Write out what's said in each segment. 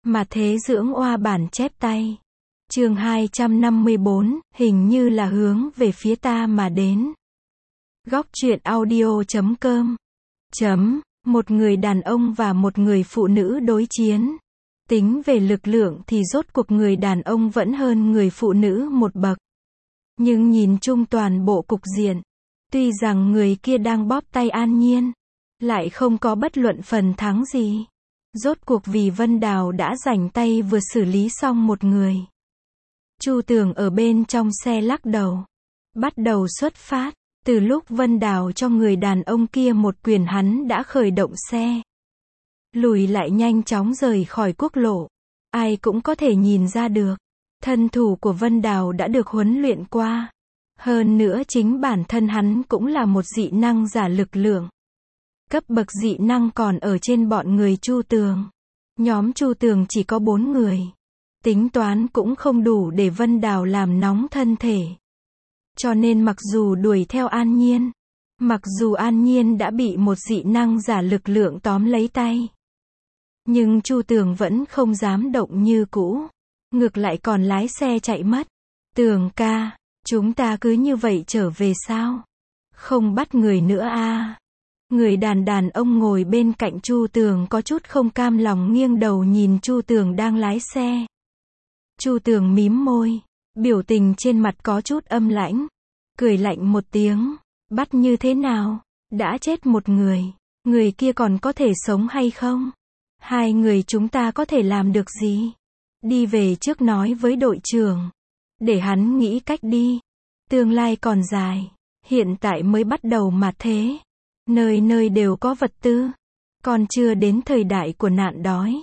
Mà thế dưỡng oa bản chép tay. Chương 254, hình như là hướng về phía ta mà đến. Góc truyện audio.com. Một người đàn ông và một người phụ nữ đối chiến. Tính về lực lượng thì rốt cuộc người đàn ông vẫn hơn người phụ nữ một bậc. Nhưng nhìn chung toàn bộ cục diện, tuy rằng người kia đang bóp tay An Nhiên, lại không có bất luận phần thắng gì. Rốt cuộc vì Vân Đào đã rảnh tay vừa xử lý xong một người. Chu Tường ở bên trong xe lắc đầu. Bắt đầu xuất phát. Từ lúc Vân Đào cho người đàn ông kia một quyền hắn đã khởi động xe. Lùi lại nhanh chóng rời khỏi quốc lộ. Ai cũng có thể nhìn ra được. Thân thủ của Vân Đào đã được huấn luyện qua. Hơn nữa chính bản thân hắn cũng là một dị năng giả lực lượng. Cấp bậc dị năng còn ở trên bọn người Chu Tường. Nhóm Chu Tường chỉ có 4 người. Tính toán cũng không đủ để Vân Đào làm nóng thân thể. Cho nên mặc dù đuổi theo An Nhiên, mặc dù An Nhiên đã bị một dị năng giả lực lượng tóm lấy tay, nhưng Chu Tường vẫn không dám động như cũ. Ngược lại còn lái xe chạy mất. Tường ca, chúng ta cứ như vậy trở về sao? Không bắt người nữa à? Người đàn ông ngồi bên cạnh Chu Tường có chút không cam lòng nghiêng đầu nhìn Chu Tường đang lái xe. Chu Tường mím môi, biểu tình trên mặt có chút âm lãnh, cười lạnh một tiếng, bắt như thế nào? Đã chết một người kia còn có thể sống hay không? Hai người chúng ta có thể làm được gì? Đi về trước nói với đội trưởng, để hắn nghĩ cách đi. Tương lai còn dài, hiện tại mới bắt đầu mà thế. Nơi nơi đều có vật tư, còn chưa đến thời đại của nạn đói.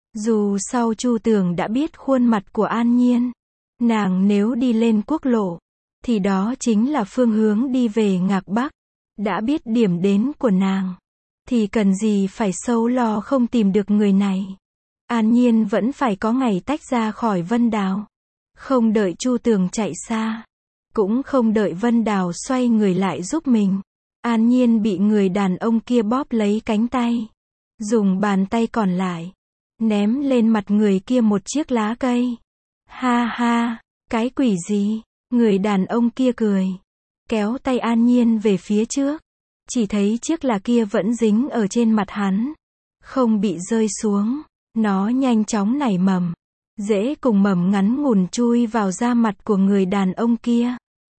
Dù sau Chu Tường đã biết khuôn mặt của An Nhiên, nàng nếu đi lên quốc lộ, thì đó chính là phương hướng đi về Ngạc Bắc. Đã biết điểm đến của nàng, thì cần gì phải sâu lo không tìm được người này. An Nhiên vẫn phải có ngày tách ra khỏi Vân Đào. Không đợi Chu Tường chạy xa, cũng không đợi Vân Đào xoay người lại giúp mình. An Nhiên bị người đàn ông kia bóp lấy cánh tay. Dùng bàn tay còn lại, ném lên mặt người kia một chiếc lá cây. Ha ha, cái quỷ gì? Người đàn ông kia cười. Kéo tay An Nhiên về phía trước. Chỉ thấy chiếc lá kia vẫn dính ở trên mặt hắn. Không bị rơi xuống. Nó nhanh chóng nảy mầm. Rễ cùng mầm ngắn ngủn chui vào da mặt của người đàn ông kia.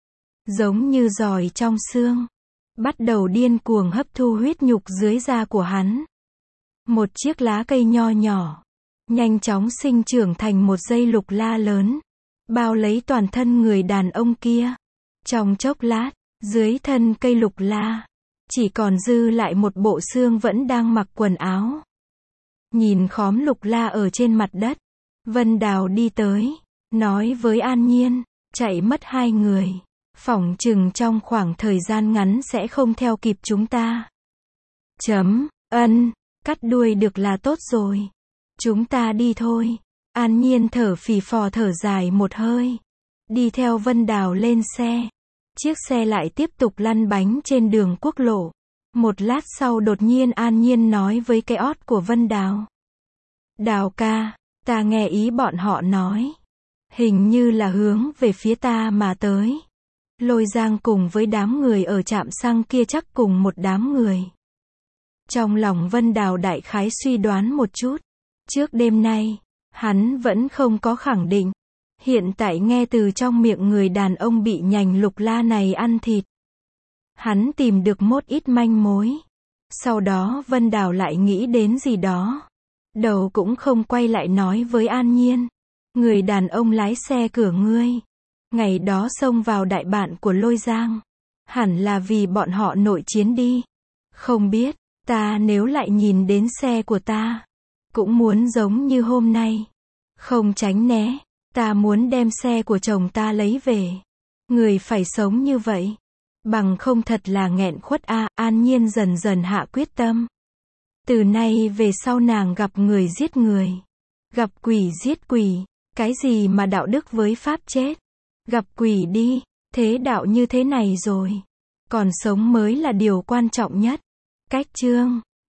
Giống như giòi trong xương. Bắt đầu điên cuồng hấp thu huyết nhục dưới da của hắn. Một chiếc lá cây nho nhỏ, nhanh chóng sinh trưởng thành một dây lục la lớn, bao lấy toàn thân người đàn ông kia. Trong chốc lát, dưới thân cây lục la, chỉ còn dư lại một bộ xương vẫn đang mặc quần áo. Nhìn khóm lục la ở trên mặt đất, Vân Đào đi tới, nói với An Nhiên, chạy mất 2 người. Phỏng chừng trong khoảng thời gian ngắn sẽ không theo kịp chúng ta. Cắt đuôi được là tốt rồi. Chúng ta đi thôi. An Nhiên thở phì phò thở dài một hơi. Đi theo Vân Đào lên xe. Chiếc xe lại tiếp tục lăn bánh trên đường quốc lộ. Một lát sau đột nhiên An Nhiên nói với cái ót của Vân Đào. Đào ca, ta nghe ý bọn họ nói. Hình như là hướng về phía ta mà tới. Lôi Giang cùng với đám người ở trạm xăng kia chắc cùng một đám người. Trong lòng Vân Đào đại khái suy đoán một chút. Trước đêm nay, hắn vẫn không có khẳng định. Hiện tại nghe từ trong miệng người đàn ông bị nhành lục la này ăn thịt. Hắn tìm được một ít manh mối. Sau đó Vân Đào lại nghĩ đến gì đó. Đầu cũng không quay lại nói với An Nhiên. Người đàn ông lái xe cửa ngươi. Ngày đó xông vào đại bạn của Lôi Giang. Hẳn là vì bọn họ nội chiến đi. Không biết, ta nếu lại nhìn đến xe của ta, cũng muốn giống như hôm nay. Không tránh né, ta muốn đem xe của chồng ta lấy về. Người phải sống như vậy. Bằng không thật là nghẹn khuất a. An Nhiên dần dần hạ quyết tâm. Từ nay về sau nàng gặp người giết người. Gặp quỷ giết quỷ. Cái gì mà đạo đức với pháp chết. Gặp quỷ đi, thế đạo như thế này rồi. Còn sống mới là điều quan trọng nhất. Cách chương